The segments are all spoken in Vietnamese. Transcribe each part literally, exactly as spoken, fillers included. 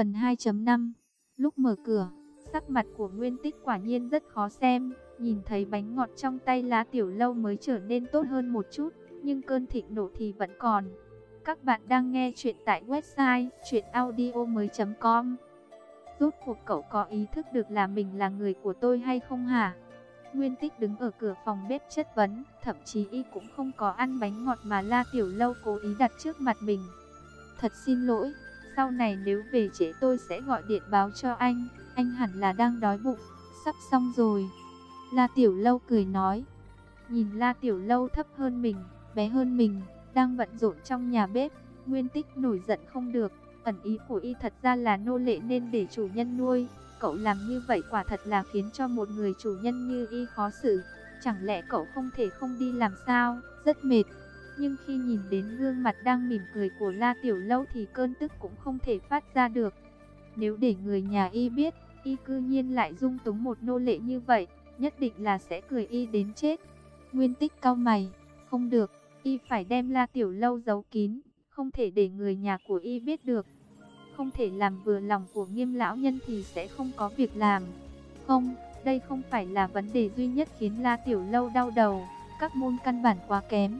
Phần hai chấm năm. Lúc mở cửa, sắc mặt của Nguyên Tích quả nhiên rất khó xem. Nhìn thấy bánh ngọt trong tay La Tiểu Lâu mới trở nên tốt hơn một chút, nhưng cơn thịnh nộ thì vẫn còn. Các bạn đang nghe chuyện tại website truyện audio mới chấm com. Rốt cuộc cậu có ý thức được là mình là người của tôi hay không hả? Nguyên Tích đứng ở cửa phòng bếp chất vấn, thậm chí y cũng không có ăn bánh ngọt mà La Tiểu Lâu cố ý đặt trước mặt mình. Thật xin lỗi, sau này nếu về trễ tôi sẽ gọi điện báo cho anh, anh hẳn là đang đói bụng, sắp xong rồi. La Tiểu Lâu cười nói. Nhìn La Tiểu Lâu thấp hơn mình, bé hơn mình, đang bận rộn trong nhà bếp, Nguyên Tích nổi giận không được. Ẩn ý của y thật ra là nô lệ nên để chủ nhân nuôi. Cậu làm như vậy quả thật là khiến cho một người chủ nhân như y khó xử. Chẳng lẽ cậu không thể không đi làm sao? Rất mệt. Nhưng khi nhìn đến gương mặt đang mỉm cười của La Tiểu Lâu thì cơn tức cũng không thể phát ra được. Nếu để người nhà y biết, y cư nhiên lại dung túng một nô lệ như vậy, nhất định là sẽ cười y đến chết. Nguyên Tích cau mày, không được, y phải đem La Tiểu Lâu giấu kín, không thể để người nhà của y biết được. Không thể làm vừa lòng của Nghiêm lão nhân thì sẽ không có việc làm. Không, đây không phải là vấn đề duy nhất khiến La Tiểu Lâu đau đầu, các môn căn bản quá kém.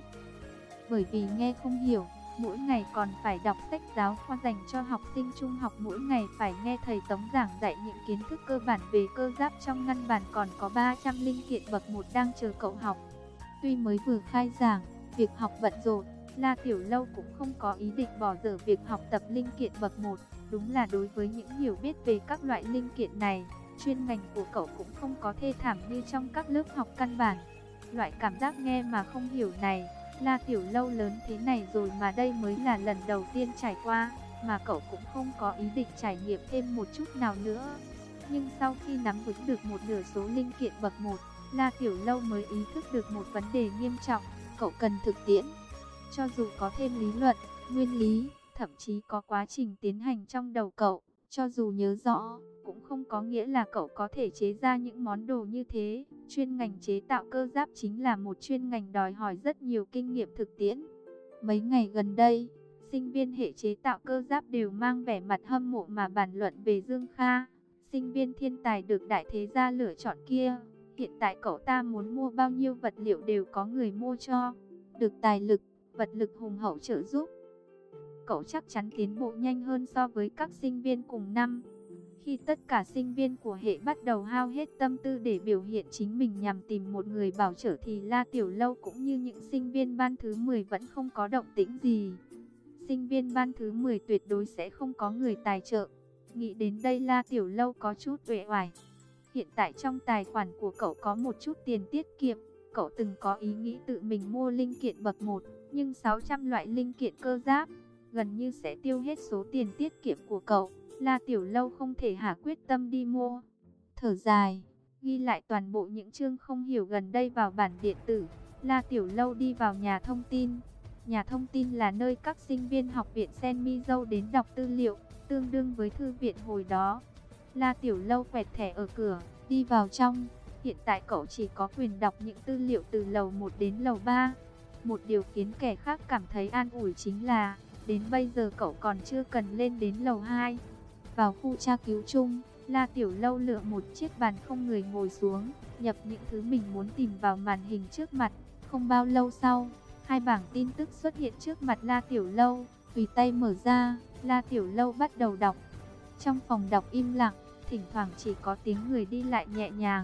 Bởi vì nghe không hiểu, mỗi ngày còn phải đọc sách giáo khoa dành cho học sinh trung học, mỗi ngày phải nghe thầy Tống giảng dạy những kiến thức cơ bản về cơ giáp, trong ngăn bàn còn có ba trăm linh kiện bậc một đang chờ cậu học. Tuy mới vừa khai giảng, việc học bận rộn, La Tiểu Lâu cũng không có ý định bỏ dở việc học tập linh kiện bậc một. Đúng là đối với những hiểu biết về các loại linh kiện này, chuyên ngành của cậu cũng không có thê thảm như trong các lớp học căn bản. Loại cảm giác nghe mà không hiểu này, La Tiểu Lâu lớn thế này rồi mà đây mới là lần đầu tiên trải qua, mà cậu cũng không có ý định trải nghiệm thêm một chút nào nữa. Nhưng sau khi nắm vững được một nửa số linh kiện bậc một, La Tiểu Lâu mới ý thức được một vấn đề nghiêm trọng, cậu cần thực tiễn. Cho dù có thêm lý luận, nguyên lý, thậm chí có quá trình tiến hành trong đầu cậu, cho dù nhớ rõ, cũng không có nghĩa là cậu có thể chế ra những món đồ như thế. Chuyên ngành chế tạo cơ giáp chính là một chuyên ngành đòi hỏi rất nhiều kinh nghiệm thực tiễn. Mấy ngày gần đây, sinh viên hệ chế tạo cơ giáp đều mang vẻ mặt hâm mộ mà bàn luận về Dương Kha, sinh viên thiên tài được đại thế gia lựa chọn kia. Hiện tại cậu ta muốn mua bao nhiêu vật liệu đều có người mua cho, được tài lực, vật lực hùng hậu trợ giúp. Cậu chắc chắn tiến bộ nhanh hơn so với các sinh viên cùng năm. Khi tất cả sinh viên của hệ bắt đầu hao hết tâm tư để biểu hiện chính mình nhằm tìm một người bảo trợ thì La Tiểu Lâu cũng như những sinh viên ban thứ mười vẫn không có động tĩnh gì. Sinh viên ban thứ mười tuyệt đối sẽ không có người tài trợ. Nghĩ đến đây La Tiểu Lâu có chút uể oải. Hiện tại trong tài khoản của cậu có một chút tiền tiết kiệm. Cậu từng có ý nghĩ tự mình mua linh kiện bậc một, nhưng sáu trăm loại linh kiện cơ giáp gần như sẽ tiêu hết số tiền tiết kiệm của cậu. La Tiểu Lâu không thể hạ quyết tâm đi mua. Thở dài, ghi lại toàn bộ những chương không hiểu gần đây vào bản điện tử. La Tiểu Lâu đi vào nhà thông tin. Nhà thông tin là nơi các sinh viên học viện Sen Mi Dâu đến đọc tư liệu, tương đương với thư viện hồi đó. La Tiểu Lâu quẹt thẻ ở cửa, đi vào trong. Hiện tại cậu chỉ có quyền đọc những tư liệu từ lầu một đến lầu ba. Một điều khiến kẻ khác cảm thấy an ủi chính là đến bây giờ cậu còn chưa cần lên đến lầu hai. Vào khu tra cứu chung, La Tiểu Lâu lựa một chiếc bàn không người ngồi xuống, nhập những thứ mình muốn tìm vào màn hình trước mặt. Không bao lâu sau, hai bảng tin tức xuất hiện trước mặt La Tiểu Lâu, tùy tay mở ra, La Tiểu Lâu bắt đầu đọc. Trong phòng đọc im lặng, thỉnh thoảng chỉ có tiếng người đi lại nhẹ nhàng.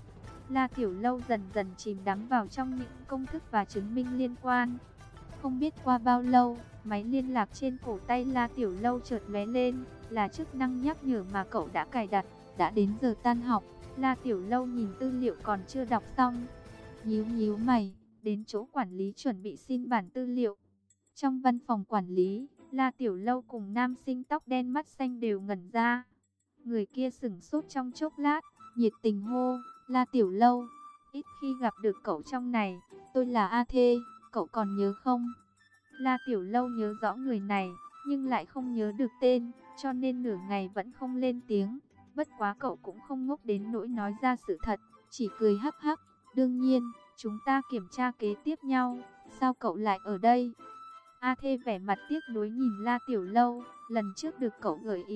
La Tiểu Lâu dần dần chìm đắm vào trong những công thức và chứng minh liên quan. Không biết qua bao lâu, máy liên lạc trên cổ tay La Tiểu Lâu chợt lóe lên, là chức năng nhắc nhở mà cậu đã cài đặt. Đã đến giờ tan học, La Tiểu Lâu nhìn tư liệu còn chưa đọc xong, nhíu nhíu mày, đến chỗ quản lý chuẩn bị xin bản tư liệu. Trong văn phòng quản lý, La Tiểu Lâu cùng nam sinh tóc đen mắt xanh đều ngẩn ra. Người kia sửng sốt trong chốc lát, nhiệt tình hô, La Tiểu Lâu, ít khi gặp được cậu trong này, tôi là A Thê, cậu còn nhớ không? La Tiểu Lâu nhớ rõ người này, nhưng lại không nhớ được tên, cho nên nửa ngày vẫn không lên tiếng. Bất quá cậu cũng không ngốc đến nỗi nói ra sự thật, chỉ cười hắc hắc. Đương nhiên, chúng ta kiểm tra kế tiếp nhau, sao cậu lại ở đây? A Thê vẻ mặt tiếc nuối nhìn La Tiểu Lâu, lần trước được cậu gợi ý,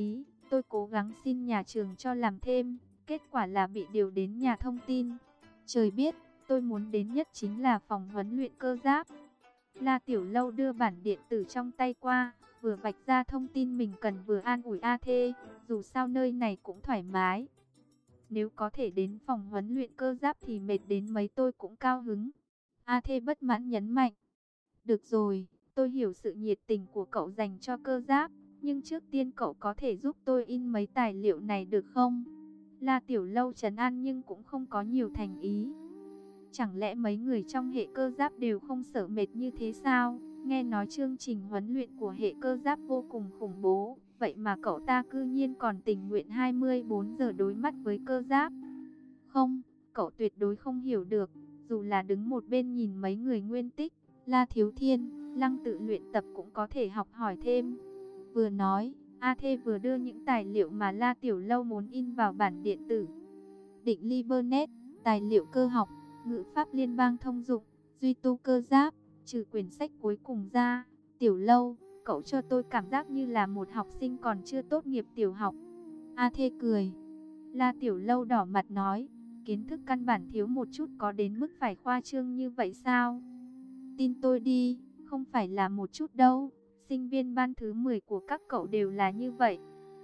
Tôi cố gắng xin nhà trường cho làm thêm, kết quả là bị điều đến nhà thông tin. Trời biết, tôi muốn đến nhất chính là phòng huấn luyện cơ giáp. La Tiểu Lâu đưa bản điện tử trong tay qua, vừa vạch ra thông tin mình cần vừa an ủi A Thê, dù sao nơi này cũng thoải mái. Nếu có thể đến phòng huấn luyện cơ giáp thì mệt đến mấy tôi cũng cao hứng. A Thê bất mãn nhấn mạnh. Được rồi, tôi hiểu sự nhiệt tình của cậu dành cho cơ giáp, nhưng trước tiên cậu có thể giúp tôi in mấy tài liệu này được không? La Tiểu Lâu trấn an nhưng cũng không có nhiều thành ý. Chẳng lẽ mấy người trong hệ cơ giáp đều không sợ mệt như thế sao? Nghe nói chương trình huấn luyện của hệ cơ giáp vô cùng khủng bố, vậy mà cậu ta cư nhiên còn tình nguyện hai mươi bốn giờ đối mắt với cơ giáp. Không, cậu tuyệt đối không hiểu được, dù là đứng một bên nhìn mấy người Nguyên Tích, La Thiếu Thiên, Lăng Tự luyện tập cũng có thể học hỏi thêm. Vừa nói, A Thê vừa đưa những tài liệu mà La Tiểu Lâu muốn in vào bản điện tử. Định Libernet, tài liệu cơ học, ngữ pháp liên bang thông dụng, duy tu cơ giáp, trừ quyển sách cuối cùng ra. Tiểu Lâu, cậu cho tôi cảm giác như là một học sinh còn chưa tốt nghiệp tiểu học. A Thê cười. La Tiểu Lâu đỏ mặt nói, kiến thức căn bản thiếu một chút có đến mức phải khoa trương như vậy sao? Tin tôi đi, không phải là một chút đâu, sinh viên ban thứ mười của các cậu đều là như vậy.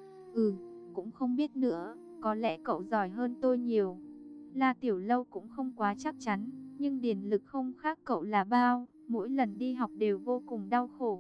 Ừ, cũng không biết nữa, có lẽ cậu giỏi hơn tôi nhiều. La Tiểu Lâu cũng không quá chắc chắn, nhưng điền lực không khác cậu là bao, mỗi lần đi học đều vô cùng đau khổ.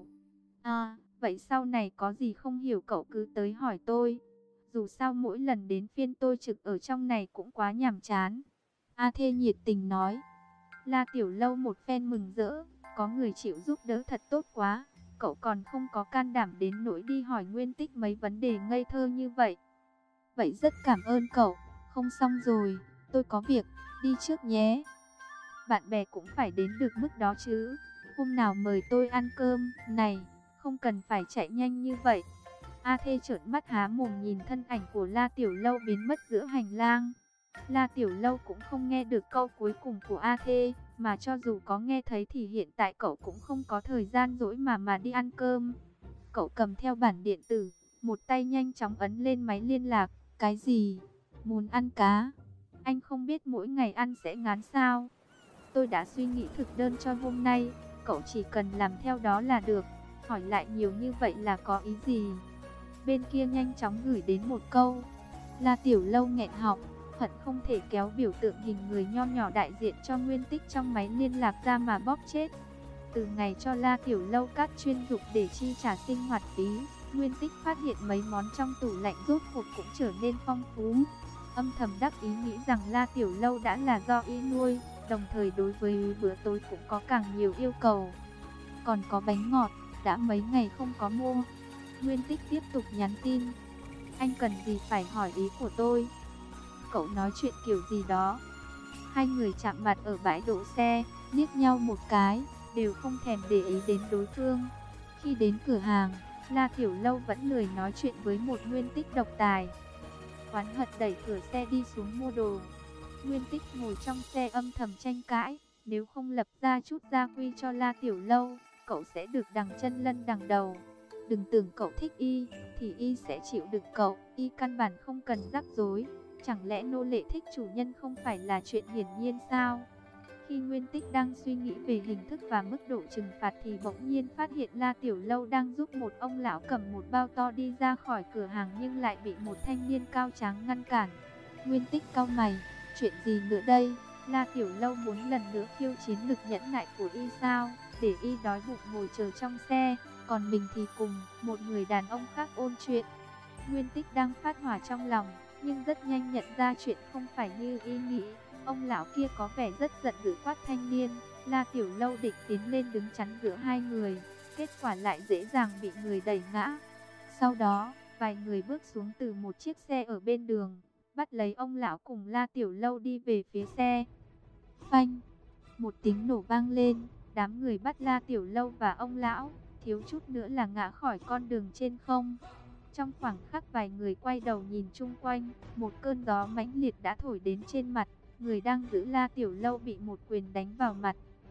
À, vậy sau này có gì không hiểu cậu cứ tới hỏi tôi. Dù sao mỗi lần đến phiên tôi trực ở trong này cũng quá nhàm chán. A Thê nhiệt tình nói. La Tiểu Lâu một phen mừng rỡ, có người chịu giúp đỡ thật tốt quá. Cậu còn không có can đảm đến nỗi đi hỏi Nguyên Tích mấy vấn đề ngây thơ như vậy. Vậy rất cảm ơn cậu, không xong rồi, tôi có việc, đi trước nhé. Bạn bè cũng phải đến được mức đó chứ, hôm nào mời tôi ăn cơm, này, không cần phải chạy nhanh như vậy. A Thê trợn mắt há mồm nhìn thân ảnh của La Tiểu Lâu biến mất giữa hành lang. La Tiểu Lâu cũng không nghe được câu cuối cùng của A Thê, mà cho dù có nghe thấy thì hiện tại cậu cũng không có thời gian rỗi mà mà đi ăn cơm. Cậu cầm theo bản điện tử, một tay nhanh chóng ấn lên máy liên lạc. Cái gì? Muốn ăn cá? Anh không biết mỗi ngày ăn sẽ ngán sao? Tôi đã suy nghĩ thực đơn cho hôm nay, cậu chỉ cần làm theo đó là được. Hỏi lại nhiều như vậy là có ý gì? Bên kia nhanh chóng gửi đến một câu. La Tiểu Lâu nghẹn họng, hận không thể kéo biểu tượng hình người nho nhỏ đại diện cho Nguyên Tích trong máy liên lạc ra mà bóp chết. Từ ngày cho La Tiểu Lâu các chuyên dụng để chi trả sinh hoạt phí, Nguyên Tích phát hiện mấy món trong tủ lạnh rốt cuộc cũng trở nên phong phú. Âm thầm đắc ý nghĩ rằng La Tiểu Lâu đã là do y nuôi, đồng thời đối với bữa tối cũng có càng nhiều yêu cầu. Còn có bánh ngọt, đã mấy ngày không có mua. Nguyên Tích tiếp tục nhắn tin. Anh cần gì phải hỏi ý của tôi? Cậu nói chuyện kiểu gì đó? Hai người chạm mặt ở bãi đỗ xe, liếc nhau một cái, đều không thèm để ý đến đối phương. Khi đến cửa hàng, La Tiểu Lâu vẫn lười nói chuyện với một Nguyên Tích độc tài. Oán hận đẩy cửa xe đi xuống mua đồ. Nguyên Tích ngồi trong xe âm thầm tranh cãi, nếu không lập ra chút gia quy cho La Tiểu Lâu, cậu sẽ được đằng chân lân đằng đầu. Đừng tưởng cậu thích y, thì y sẽ chịu được cậu, y căn bản không cần rắc rối. Chẳng lẽ nô lệ thích chủ nhân không phải là chuyện hiển nhiên sao? Khi Nguyên Tích đang suy nghĩ về hình thức và mức độ trừng phạt thì bỗng nhiên phát hiện La Tiểu Lâu đang giúp một ông lão cầm một bao to đi ra khỏi cửa hàng nhưng lại bị một thanh niên cao tráng ngăn cản. Nguyên Tích cau mày, chuyện gì nữa đây? La Tiểu Lâu muốn lần nữa khiêu chiến lực nhẫn nại của y sao? Để y đói bụng ngồi chờ trong xe, còn mình thì cùng một người đàn ông khác ôn chuyện. Nguyên Tích đang phát hỏa trong lòng, nhưng rất nhanh nhận ra chuyện không phải như y nghĩ. Ông lão kia có vẻ rất giận dữ quát thanh niên. La Tiểu Lâu định tiến lên đứng chắn giữa hai người, kết quả lại dễ dàng bị người đẩy ngã. Sau đó, vài người bước xuống từ một chiếc xe ở bên đường, bắt lấy ông lão cùng La Tiểu Lâu đi về phía xe. Phanh! Một tiếng nổ vang lên, đám người bắt La Tiểu Lâu và ông lão, thiếu chút nữa là ngã khỏi con đường trên không. Trong khoảng khắc vài người quay đầu nhìn chung quanh, một cơn gió mãnh liệt đã thổi đến trên mặt. Người đang giữ La Tiểu Lâu bị một quyền đánh vào mặt,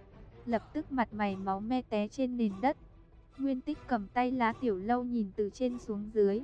lập tức mặt mày máu me té trên nền đất. Nguyên Tích cầm tay La Tiểu Lâu nhìn từ trên xuống dưới.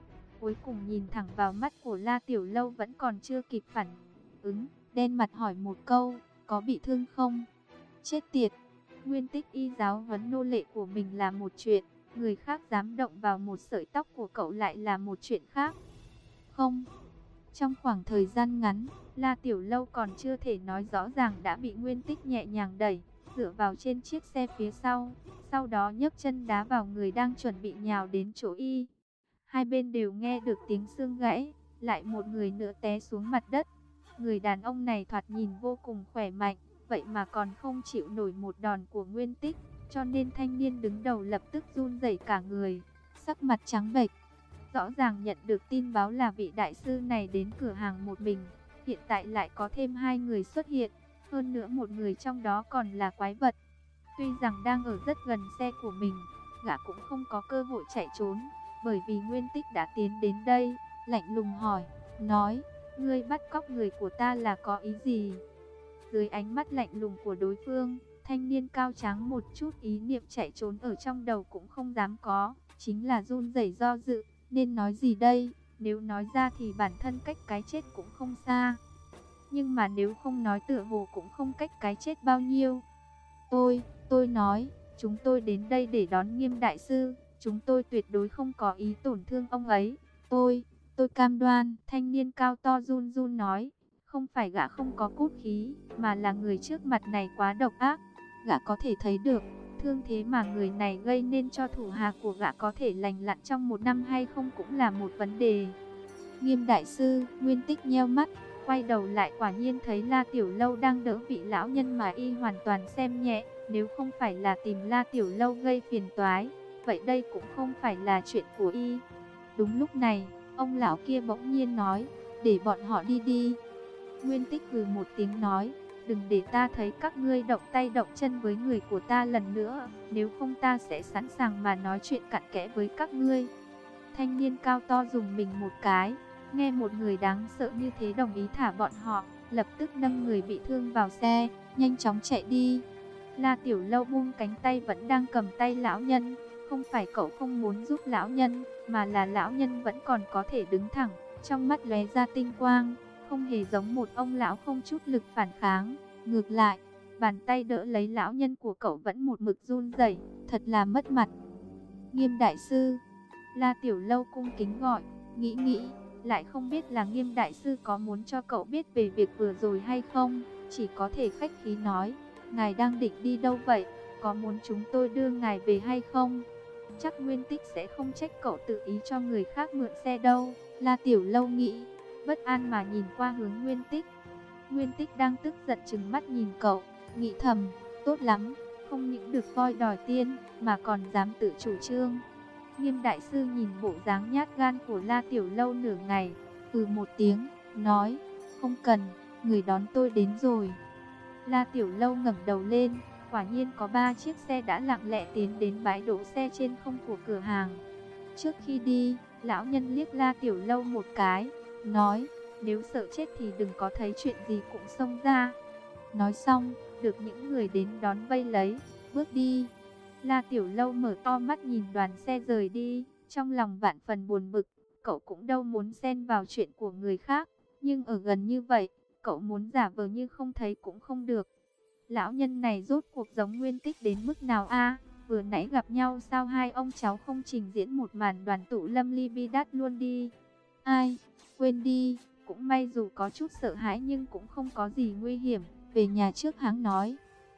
cuối cùng nhìn thẳng vào mắt của La Tiểu Lâu vẫn còn chưa kịp phản ứng, đen mặt hỏi một câu, có bị thương không? Chết tiệt! Nguyên Tích Y giáo huấn nô lệ của mình là một chuyện, người khác dám động vào một sợi tóc của cậu lại là một chuyện khác. Không. Trong khoảng thời gian ngắn, La Tiểu Lâu còn chưa thể nói rõ ràng đã bị Nguyên Tích nhẹ nhàng đẩy, dựa vào trên chiếc xe phía sau, sau đó nhấc chân đá vào người đang chuẩn bị nhào đến chỗ y. Hai bên đều nghe được tiếng xương gãy, lại một người nữa té xuống mặt đất. Người đàn ông này thoạt nhìn vô cùng khỏe mạnh, vậy mà còn không chịu nổi một đòn của Nguyên Tích, cho nên thanh niên đứng đầu lập tức run rẩy cả người, sắc mặt trắng bệch. Rõ ràng nhận được tin báo là vị đại sư này đến cửa hàng một mình, hiện tại lại có thêm hai người xuất hiện, hơn nữa một người trong đó còn là quái vật. Tuy rằng đang ở rất gần xe của mình, gã cũng không có cơ hội chạy trốn, bởi vì Nguyên Tích đã tiến đến đây, lạnh lùng hỏi, nói, ngươi bắt cóc người của ta là có ý gì? Dưới ánh mắt lạnh lùng của đối phương, thanh niên cao tráng một chút ý niệm chạy trốn ở trong đầu cũng không dám có, chính là run rẩy do dự, nên nói gì đây? Nếu nói ra thì bản thân cách cái chết cũng không xa, nhưng mà nếu không nói tựa hồ cũng không cách cái chết bao nhiêu. Tôi, tôi nói, chúng tôi đến đây để đón Nghiêm đại sư, chúng tôi tuyệt đối không có ý tổn thương ông ấy. Tôi, tôi cam đoan, thanh niên cao to run run nói, không phải gã không có cốt khí, mà là người trước mặt này quá độc ác. Gã có thể thấy được, thương thế mà người này gây nên cho thủ hạ của gã có thể lành lặn trong một năm hay không cũng là một vấn đề. Nghiêm đại sư, Nguyên Tích nheo mắt, quay đầu lại quả nhiên thấy La Tiểu Lâu đang đỡ vị lão nhân mà y hoàn toàn xem nhẹ. Nếu không phải là tìm La Tiểu Lâu gây phiền toái, vậy đây cũng không phải là chuyện của y. Đúng lúc này, ông lão kia bỗng nhiên nói, để bọn họ đi đi. Nguyên Tích hừ một tiếng nói, đừng để ta thấy các ngươi động tay động chân với người của ta lần nữa, nếu không ta sẽ sẵn sàng mà nói chuyện cặn kẽ với các ngươi. Thanh niên cao to dùng mình một cái, nghe một người đáng sợ như thế đồng ý thả bọn họ, lập tức nâng người bị thương vào xe, nhanh chóng chạy đi. La Tiểu Lâu buông cánh tay vẫn đang cầm tay lão nhân, không phải cậu không muốn giúp lão nhân, mà là lão nhân vẫn còn có thể đứng thẳng, trong mắt lóe ra tinh quang, không hề giống một ông lão không chút lực phản kháng. Ngược lại, bàn tay đỡ lấy lão nhân của cậu vẫn một mực run rẩy, thật là mất mặt. Nghiêm đại sư, La Tiểu Lâu cung kính gọi, nghĩ nghĩ, lại không biết là Nghiêm đại sư có muốn cho cậu biết về việc vừa rồi hay không, chỉ có thể khách khí nói, ngài đang định đi đâu vậy, có muốn chúng tôi đưa ngài về hay không? Chắc Nguyên Tích sẽ không trách cậu tự ý cho người khác mượn xe đâu. La Tiểu Lâu nghĩ, bất an mà nhìn qua hướng Nguyên Tích. Nguyên Tích đang tức giận trừng mắt nhìn cậu, nghĩ thầm, tốt lắm, không những được voi đòi tiên, mà còn dám tự chủ trương. Nghiêm đại sư nhìn bộ dáng nhát gan của La Tiểu Lâu nửa ngày, ừ một tiếng, nói, không cần, người đón tôi đến rồi. La Tiểu Lâu ngẩng đầu lên, quả nhiên có ba chiếc xe đã lặng lẽ tiến đến bãi đỗ xe trên không của cửa hàng. Trước khi đi, lão nhân liếc La Tiểu Lâu một cái, nói, nếu sợ chết thì đừng có thấy chuyện gì cũng xông ra. Nói xong, được những người đến đón vây lấy, bước đi. La Tiểu Lâu mở to mắt nhìn đoàn xe rời đi, trong lòng vạn phần buồn bực, cậu cũng đâu muốn xen vào chuyện của người khác, nhưng ở gần như vậy, cậu muốn giả vờ như không thấy cũng không được. Lão nhân này rốt cuộc giống Nguyên Tích đến mức nào a? Vừa nãy gặp nhau sao hai ông cháu không trình diễn một màn đoàn tụ lâm ly bi đát luôn đi. Ai, quên đi, cũng may dù có chút sợ hãi nhưng cũng không có gì nguy hiểm, về nhà trước hãng nói.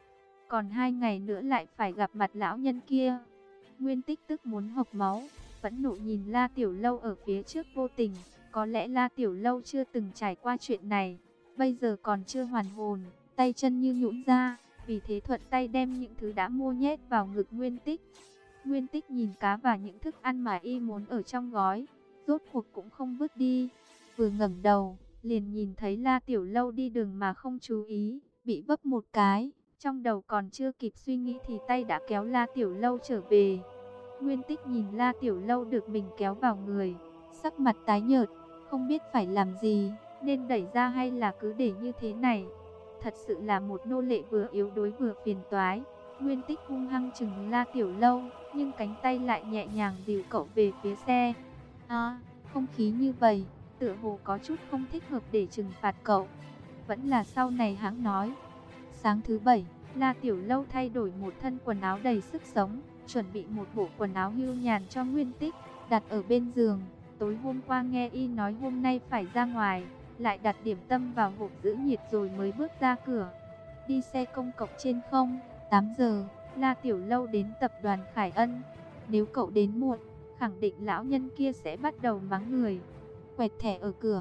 Còn hai ngày nữa lại phải gặp mặt lão nhân kia. Nguyên Tích tức muốn hộc máu, phẫn nộ nhìn La Tiểu Lâu ở phía trước vô tình. Có lẽ La Tiểu Lâu chưa từng trải qua chuyện này, bây giờ còn chưa hoàn hồn, tay chân như nhũn ra, vì thế thuận tay đem những thứ đã mua nhét vào ngực Nguyên Tích. Nguyên Tích nhìn cá và những thức ăn mà y muốn ở trong gói, rốt cuộc cũng không vứt đi. Vừa ngẩng đầu, liền nhìn thấy La Tiểu Lâu đi đường mà không chú ý, bị vấp một cái, trong đầu còn chưa kịp suy nghĩ thì tay đã kéo La Tiểu Lâu trở về. Nguyên Tích nhìn La Tiểu Lâu được mình kéo vào người, sắc mặt tái nhợt, không biết phải làm gì, nên đẩy ra hay là cứ để như thế này. Thật sự là một nô lệ vừa yếu đuối vừa phiền toái. Nguyên Tích hung hăng chừng La Tiểu Lâu, nhưng cánh tay lại nhẹ nhàng dìu cậu về phía xe. À, Không khí như vậy, tựa hồ có chút không thích hợp để trừng phạt cậu. Vẫn là sau này hãng nói. Sáng thứ bảy, La Tiểu Lâu thay đổi một thân quần áo đầy sức sống, chuẩn bị một bộ quần áo hưu nhàn cho Nguyên Tích, đặt ở bên giường. Tối hôm qua nghe y nói hôm nay phải ra ngoài, lại đặt điểm tâm vào hộp giữ nhiệt rồi mới bước ra cửa. Đi xe công cộng trên không, tám giờ, La Tiểu Lâu đến tập đoàn Khải Ân. Nếu cậu đến muộn, khẳng định lão nhân kia sẽ bắt đầu mắng người. Quẹt thẻ ở cửa.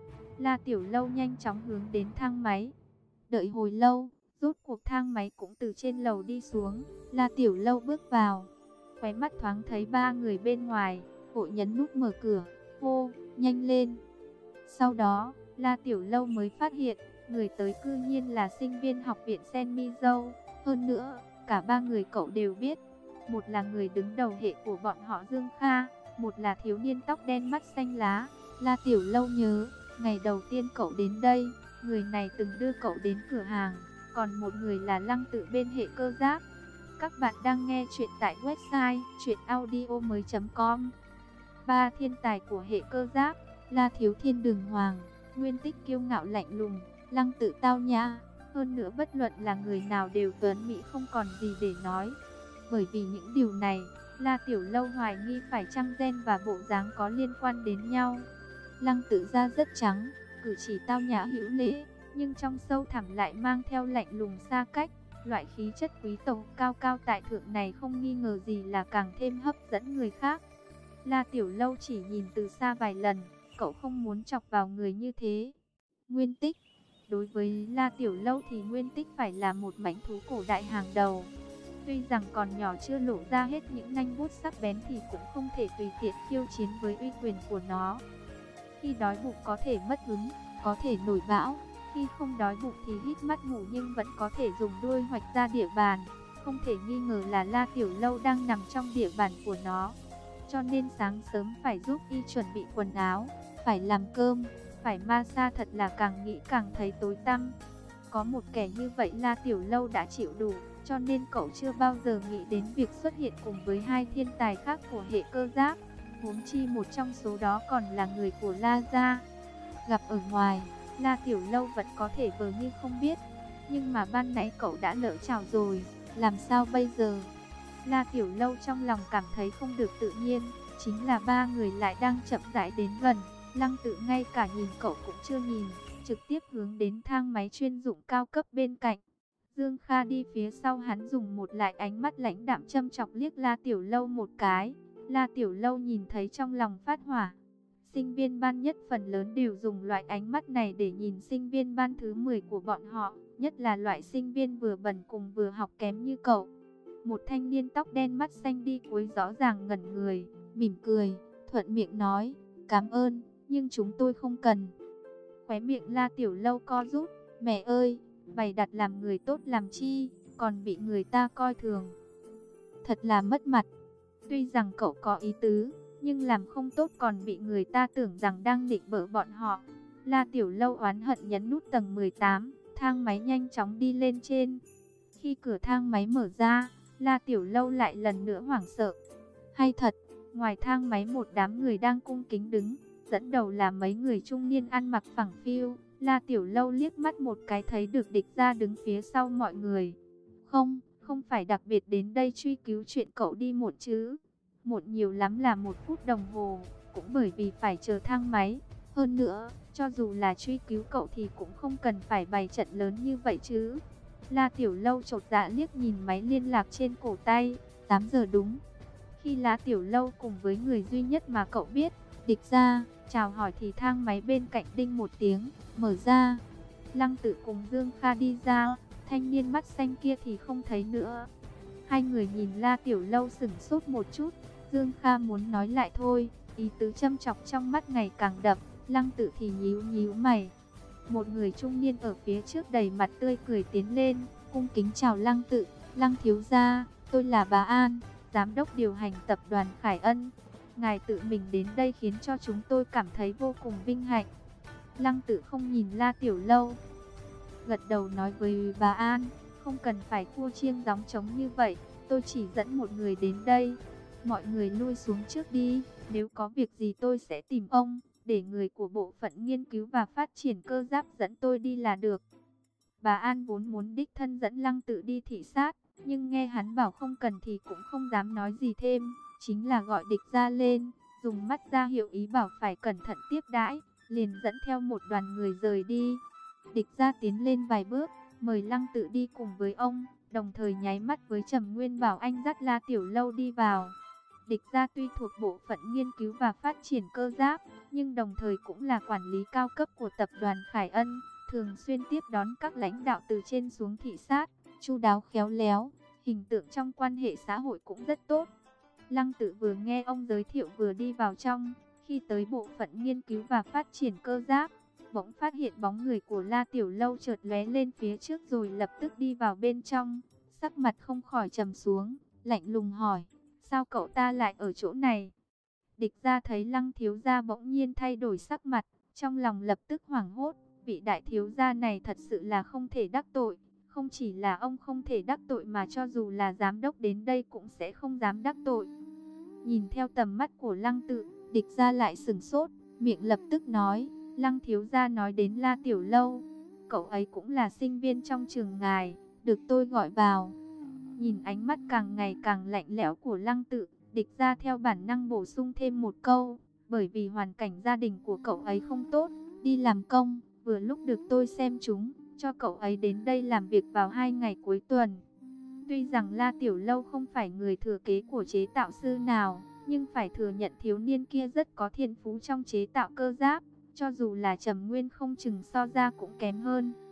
La Tiểu Lâu nhanh chóng hướng đến thang máy. Đợi hồi lâu, rốt cuộc thang máy cũng từ trên lầu đi xuống. La Tiểu Lâu bước vào. Khóe mắt thoáng thấy ba người bên ngoài, vội nhấn nút mở cửa, hô, nhanh lên. Sau đó, La Tiểu Lâu mới phát hiện, người tới cư nhiên là sinh viên học viện Sen Mi Dâu. Hơn nữa, cả ba người cậu đều biết. Một là người đứng đầu hệ của bọn họ Dương Kha, một là thiếu niên tóc đen mắt xanh lá. La Tiểu Lâu nhớ, ngày đầu tiên cậu đến đây, người này từng đưa cậu đến cửa hàng, còn một người là Lăng Tự bên hệ cơ giáp. Các bạn đang nghe chuyện tại website truyện audio mới chấm com. Ba thiên tài của hệ cơ giáp, La Thiếu Thiên Đường Hoàng, Nguyên Tích kiêu ngạo lạnh lùng, Lăng Tự tao nhã. Hơn nữa bất luận là người nào đều tuấn mỹ không còn gì để nói. Bởi vì những điều này, La Tiểu Lâu hoài nghi phải chăng gen và bộ dáng có liên quan đến nhau. Lăng Tự da rất trắng, cử chỉ tao nhã hữu lễ, nhưng trong sâu thẳm lại mang theo lạnh lùng xa cách. Loại khí chất quý tộc cao cao tại thượng này không nghi ngờ gì là càng thêm hấp dẫn người khác. La Tiểu Lâu chỉ nhìn từ xa vài lần, cậu không muốn chọc vào người như thế. Nguyên Tích. Đối với La Tiểu Lâu thì Nguyên Tích phải là một mãnh thú cổ đại hàng đầu. Tuy rằng còn nhỏ chưa lộ ra hết những nanh vuốt sắc bén thì cũng không thể tùy tiện khiêu chiến với uy quyền của nó. Khi đói bụng có thể mất hứng, có thể nổi bão. Khi không đói bụng thì hít mắt ngủ nhưng vẫn có thể dùng đuôi hoạch ra địa bàn. Không thể nghi ngờ là La Tiểu Lâu đang nằm trong địa bàn của nó. Cho nên sáng sớm phải giúp y chuẩn bị quần áo, phải làm cơm, phải massage, thật là càng nghĩ càng thấy tối tăm. Có một kẻ như vậy La Tiểu Lâu đã chịu đủ, cho nên cậu chưa bao giờ nghĩ đến việc xuất hiện cùng với hai thiên tài khác của hệ cơ giáp. Huống chi một trong số đó còn là người của La gia. Gặp ở ngoài, La Tiểu Lâu vẫn có thể vờ như không biết. Nhưng mà ban nãy cậu đã lỡ chào rồi, làm sao bây giờ? La Tiểu Lâu trong lòng cảm thấy không được tự nhiên. Chính là ba người lại đang chậm rãi đến gần. Lăng Tự ngay cả nhìn cậu cũng chưa nhìn, trực tiếp hướng đến thang máy chuyên dụng cao cấp bên cạnh. Dương Kha đi phía sau hắn dùng một lại ánh mắt lãnh đạm châm chọc liếc La Tiểu Lâu một cái. La Tiểu Lâu nhìn thấy trong lòng phát hỏa. Sinh viên ban nhất phần lớn đều dùng loại ánh mắt này để nhìn sinh viên ban thứ mười của bọn họ, nhất là loại sinh viên vừa bẩn cùng vừa học kém như cậu. Một thanh niên tóc đen mắt xanh đi cuối rõ ràng ngẩn người, mỉm cười, thuận miệng nói, cảm ơn, nhưng chúng tôi không cần. Khóe miệng La Tiểu Lâu co rút, mẹ ơi, bày đặt làm người tốt làm chi, còn bị người ta coi thường. Thật là mất mặt. Tuy rằng cậu có ý tứ, nhưng làm không tốt còn bị người ta tưởng rằng đang định bợ bọn họ. La Tiểu Lâu oán hận nhấn nút tầng mười tám, thang máy nhanh chóng đi lên trên. Khi cửa thang máy mở ra, La Tiểu Lâu lại lần nữa hoảng sợ. Hay thật, ngoài thang máy một đám người đang cung kính đứng, dẫn đầu là mấy người trung niên ăn mặc phẳng phiu. La Tiểu Lâu liếc mắt một cái thấy được địch ra đứng phía sau mọi người. Không, không phải đặc biệt đến đây truy cứu chuyện cậu đi muộn chứ. Muộn nhiều lắm là một phút đồng hồ, cũng bởi vì phải chờ thang máy. Hơn nữa, cho dù là truy cứu cậu thì cũng không cần phải bày trận lớn như vậy chứ. La Tiểu Lâu chột dạ liếc nhìn máy liên lạc trên cổ tay, tám giờ đúng. Khi La Tiểu Lâu cùng với người duy nhất mà cậu biết, địch ra, chào hỏi thì thang máy bên cạnh đinh một tiếng, mở ra. Lăng Tự cùng Dương Kha đi ra, thanh niên mắt xanh kia thì không thấy nữa. Hai người nhìn La Tiểu Lâu sửng sốt một chút, Dương Kha muốn nói lại thôi, ý tứ châm chọc trong mắt ngày càng đậm, Lăng Tự thì nhíu nhíu mày. Một người trung niên ở phía trước đầy mặt tươi cười tiến lên, cung kính chào Lăng Tự, Lăng thiếu gia, tôi là Bá An, giám đốc điều hành tập đoàn Khải Ân. Ngài tự mình đến đây khiến cho chúng tôi cảm thấy vô cùng vinh hạnh. Lăng Tự không nhìn La Tiểu Lâu, gật đầu nói với Bá An, không cần phải khua chiêng gióng trống như vậy, tôi chỉ dẫn một người đến đây. Mọi người lui xuống trước đi. Nếu có việc gì tôi sẽ tìm ông, để người của bộ phận nghiên cứu và phát triển cơ giáp dẫn tôi đi là được. Bà An vốn muốn đích thân dẫn Lăng Tự đi thị sát, nhưng nghe hắn bảo không cần thì cũng không dám nói gì thêm, chính là gọi Địch Gia lên, dùng mắt ra hiệu ý bảo phải cẩn thận tiếp đãi, liền dẫn theo một đoàn người rời đi. Địch Gia tiến lên vài bước, mời Lăng Tự đi cùng với ông, đồng thời nháy mắt với Trầm Nguyên bảo anh dắt La Tiểu Lâu đi vào. Địch Gia tuy thuộc bộ phận nghiên cứu và phát triển cơ giáp, nhưng đồng thời cũng là quản lý cao cấp của tập đoàn Khải Ân, thường xuyên tiếp đón các lãnh đạo từ trên xuống thị sát, chu đáo khéo léo, hình tượng trong quan hệ xã hội cũng rất tốt. Lăng Tự vừa nghe ông giới thiệu vừa đi vào trong, khi tới bộ phận nghiên cứu và phát triển cơ giáp, bỗng phát hiện bóng người của La Tiểu Lâu chợt lóe lên phía trước rồi lập tức đi vào bên trong, sắc mặt không khỏi trầm xuống, lạnh lùng hỏi: "Sao cậu ta lại ở chỗ này?" Địch Gia thấy Lăng thiếu gia bỗng nhiên thay đổi sắc mặt, trong lòng lập tức hoảng hốt, vị đại thiếu gia này thật sự là không thể đắc tội, không chỉ là ông không thể đắc tội mà cho dù là giám đốc đến đây cũng sẽ không dám đắc tội. Nhìn theo tầm mắt của Lăng Tự, Địch Gia lại sửng sốt, miệng lập tức nói: "Lăng thiếu gia nói đến La Tiểu Lâu, cậu ấy cũng là sinh viên trong trường ngài, được tôi gọi vào." Nhìn ánh mắt càng ngày càng lạnh lẽo của Lăng Tự, Địch Gia theo bản năng bổ sung thêm một câu: "Bởi vì hoàn cảnh gia đình của cậu ấy không tốt, đi làm công, vừa lúc được tôi xem chúng, cho cậu ấy đến đây làm việc vào hai ngày cuối tuần." Tuy rằng La Tiểu Lâu không phải người thừa kế của chế tạo sư nào, nhưng phải thừa nhận thiếu niên kia rất có thiên phú trong chế tạo cơ giáp, cho dù là Trầm Nguyên không chừng so ra cũng kém hơn.